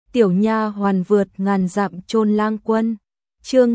Tiểu nha hoàn vượt ngàn dặm chôn lang quân. Chương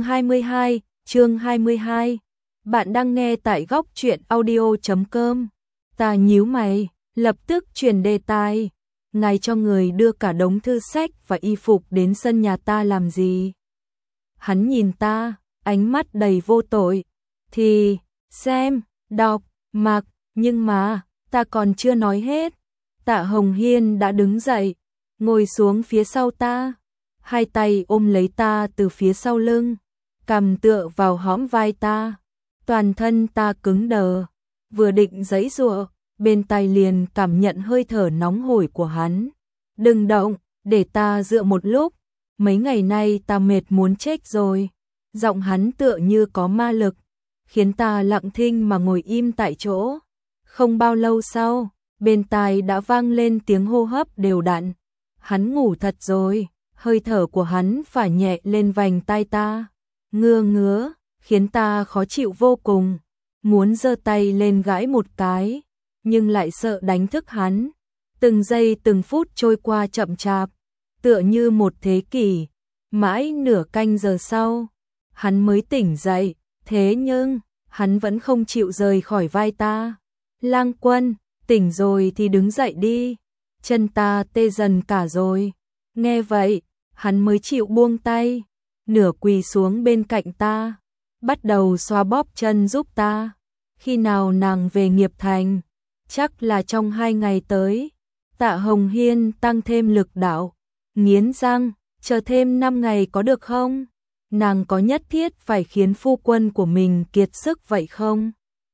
22. Bạn đang nghe tại góc truyện audio.com. Ta nhíu mày, lập tức chuyển đề tài. Ngài cho người đưa cả đống thư sách và y phục đến sân nhà ta làm gì? Hắn nhìn ta, ánh mắt đầy vô tội. Thì, xem, đọc, mặc, nhưng mà, ta còn chưa nói hết. Tạ Hồng Hiên đã đứng dậy, ngồi xuống phía sau ta, hai tay ôm lấy ta từ phía sau lưng, cằm tựa vào hõm vai ta, toàn thân ta cứng đờ, vừa định giãy giụa, bên tai liền cảm nhận hơi thở nóng hổi của hắn. Đừng động, để ta dựa một lúc, mấy ngày nay ta mệt muốn chết rồi. Giọng hắn tựa như có ma lực, khiến ta lặng thinh mà ngồi im tại chỗ. Không bao lâu sau, bên tai đã vang lên tiếng hô hấp đều đặn. Hắn ngủ thật rồi, hơi thở của hắn phả nhẹ lên vành tai ta, ngứa, khiến ta khó chịu vô cùng, muốn giơ tay lên gãi một cái, nhưng lại sợ đánh thức hắn. Từng giây từng phút trôi qua chậm chạp, tựa như một thế kỷ, mãi nửa canh giờ sau, hắn mới tỉnh dậy, thế nhưng, hắn vẫn không chịu rời khỏi vai ta. Lang Quân, tỉnh rồi thì đứng dậy đi, chân ta tê dần cả rồi. Nghe vậy, hắn mới chịu buông tay, nửa quỳ xuống bên cạnh ta, bắt đầu xoa bóp chân giúp ta. Khi nào nàng về Nghiệp Thành? Chắc là trong 2 ngày tới. Tạ Hồng Hiên tăng thêm lực đạo, nghiến răng, chờ thêm 5 ngày có được không? Nàng có nhất thiết phải khiến phu quân của mình kiệt sức vậy không?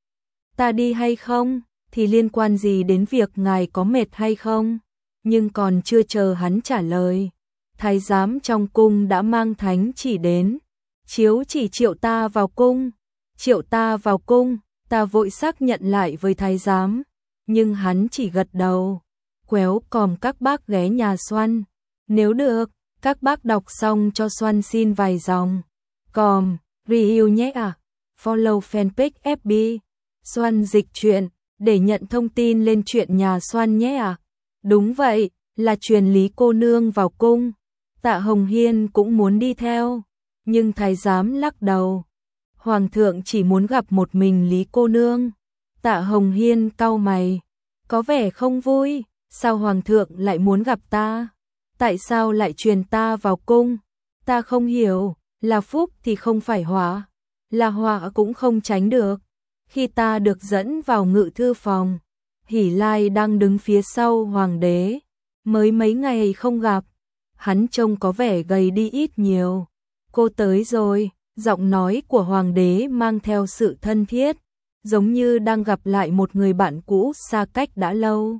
Ta đi hay không, thì liên quan gì đến việc ngài có mệt hay không? Nhưng còn chưa chờ hắn trả lời, thái giám trong cung đã mang thánh chỉ đến, chiếu chỉ triệu ta vào cung. Triệu ta vào cung, ta vội xác nhận lại với thái giám, nhưng hắn chỉ gật đầu, quéo còm các bác ghé nhà Xoăn. Nếu được, các bác đọc xong cho Xoăn xin vài dòng. Còm, review nhé à. Follow fanpage FB Xoăn dịch truyện để nhận thông tin lên chuyện nhà Xoăn nhé à. Đúng vậy, là truyền Lý cô nương vào cung. Tạ Hồng Hiên cũng muốn đi theo, nhưng thái giám lắc đầu. Hoàng thượng chỉ muốn gặp một mình Lý cô nương. Tạ Hồng Hiên cau mày, có vẻ không vui. Sao hoàng thượng lại muốn gặp ta? Tại sao lại truyền ta vào cung? Ta không hiểu, là phúc thì không phải họa, là họa cũng không tránh được. Khi ta được dẫn vào ngự thư phòng, Hỷ Lai đang đứng phía sau hoàng đế, mới mấy ngày không gặp, hắn trông có vẻ gầy đi ít nhiều. Cô tới rồi, giọng nói của hoàng đế mang theo sự thân thiết, giống như đang gặp lại một người bạn cũ xa cách đã lâu.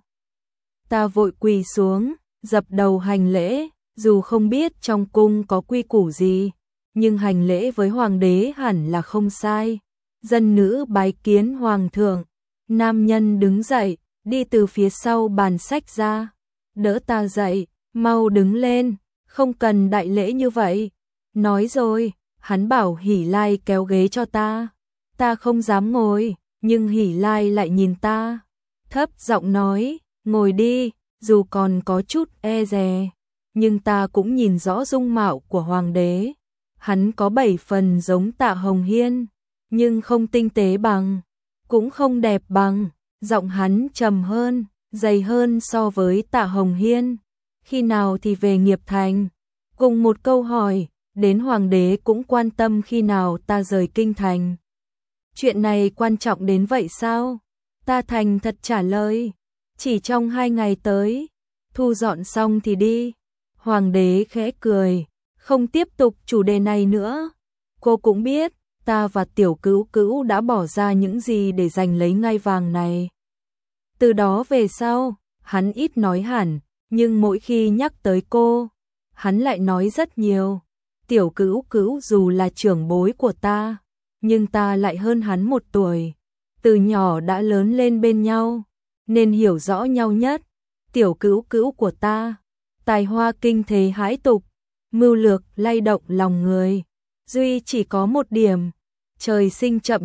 Ta vội quỳ xuống, dập đầu hành lễ, dù không biết trong cung có quy củ gì, nhưng hành lễ với hoàng đế hẳn là không sai. Dân nữ bái kiến hoàng thượng. Nam nhân đứng dậy, đi từ phía sau bàn sách ra, đỡ ta dậy, mau đứng lên, không cần đại lễ như vậy. Nói rồi, hắn bảo Hỷ Lai kéo ghế cho ta. Ta không dám ngồi, nhưng Hỷ Lai lại nhìn ta, thấp giọng nói, ngồi đi. Dù còn có chút e dè, nhưng ta cũng nhìn rõ dung mạo của hoàng đế. Hắn có 7 phần giống Tạ Hồng Hiên, nhưng không tinh tế bằng, cũng không đẹp bằng. Giọng hắn trầm hơn, dày hơn so với Tạ Hồng Hiên. Khi nào thì về Nghiệp Thành? Cùng một câu hỏi, đến hoàng đế cũng quan tâm khi nào ta rời kinh thành. Chuyện này quan trọng đến vậy sao? Ta thành thật trả lời. Chỉ trong 2 ngày tới, thu dọn xong thì đi. Hoàng đế khẽ cười, không tiếp tục chủ đề này nữa. Cô cũng biết, ta và Tiểu Cữu Cữu đã bỏ ra những gì để giành lấy ngai vàng này. Từ đó về sau, hắn ít nói hẳn, nhưng mỗi khi nhắc tới cô, hắn lại nói rất nhiều. Tiểu Cữu Cữu dù là trưởng bối của ta, nhưng ta lại hơn hắn 1 tuổi. Từ nhỏ đã lớn lên bên nhau, nên hiểu rõ nhau nhất. Tiểu Cữu Cữu của ta, tài hoa kinh thế hãi tục, mưu lược lay động lòng người. Duy chỉ có một điểm, trời sinh chậm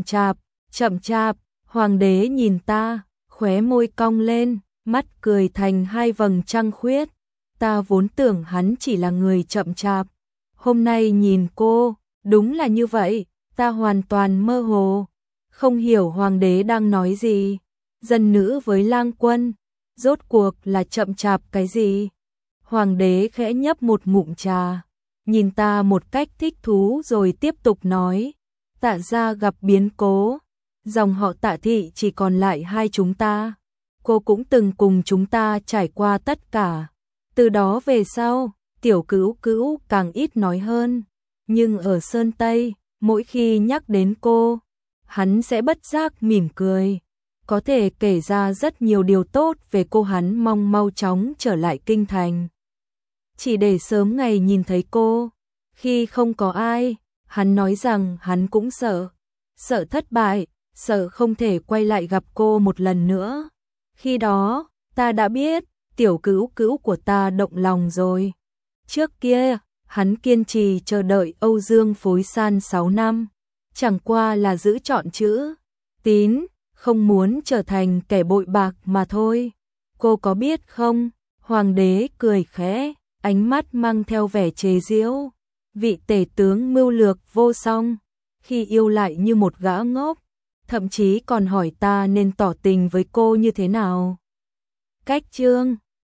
chạp. Hoàng đế nhìn ta, khóe môi cong lên, mắt cười thành 2 vầng trăng khuyết. ta vốn tưởng hắn chỉ là người chậm chạp. Hôm nay nhìn cô, đúng là như vậy, ta hoàn toàn mơ hồ, không hiểu hoàng đế đang nói gì. Dân nữ với lang quân, rốt cuộc là chậm chạp cái gì? Hoàng đế khẽ nhấp một ngụm trà, nhìn ta một cách thích thú rồi tiếp tục nói, Tạ gia gặp biến cố, dòng họ Tạ thị chỉ còn lại hai chúng ta. Cô cũng từng cùng chúng ta trải qua tất cả. Từ đó về sau, Tiểu Cữu Cữu càng ít nói hơn, nhưng ở Sơn Tây, mỗi khi nhắc đến cô, hắn sẽ bất giác mỉm cười, có thể kể ra rất nhiều điều tốt về cô. Hắn mong mau chóng trở lại kinh thành, chỉ để sớm ngày nhìn thấy cô. Khi không có ai, hắn nói rằng hắn cũng sợ thất bại, sợ không thể quay lại gặp cô một lần nữa. Khi đó, ta đã biết, Tiểu Cữu Cữu của ta động lòng rồi. Trước kia, hắn kiên trì chờ đợi Âu Dương phối san 6 năm, chẳng qua là giữ chọn chữ tín, không muốn trở thành kẻ bội bạc mà thôi. Cô có biết không? Hoàng đế cười khẽ, ánh mắt mang theo vẻ chế giễu. Vị tể tướng mưu lược vô song, khi yêu lại như một gã ngốc, thậm chí còn hỏi ta nên tỏ tình với cô như thế nào. Cách chương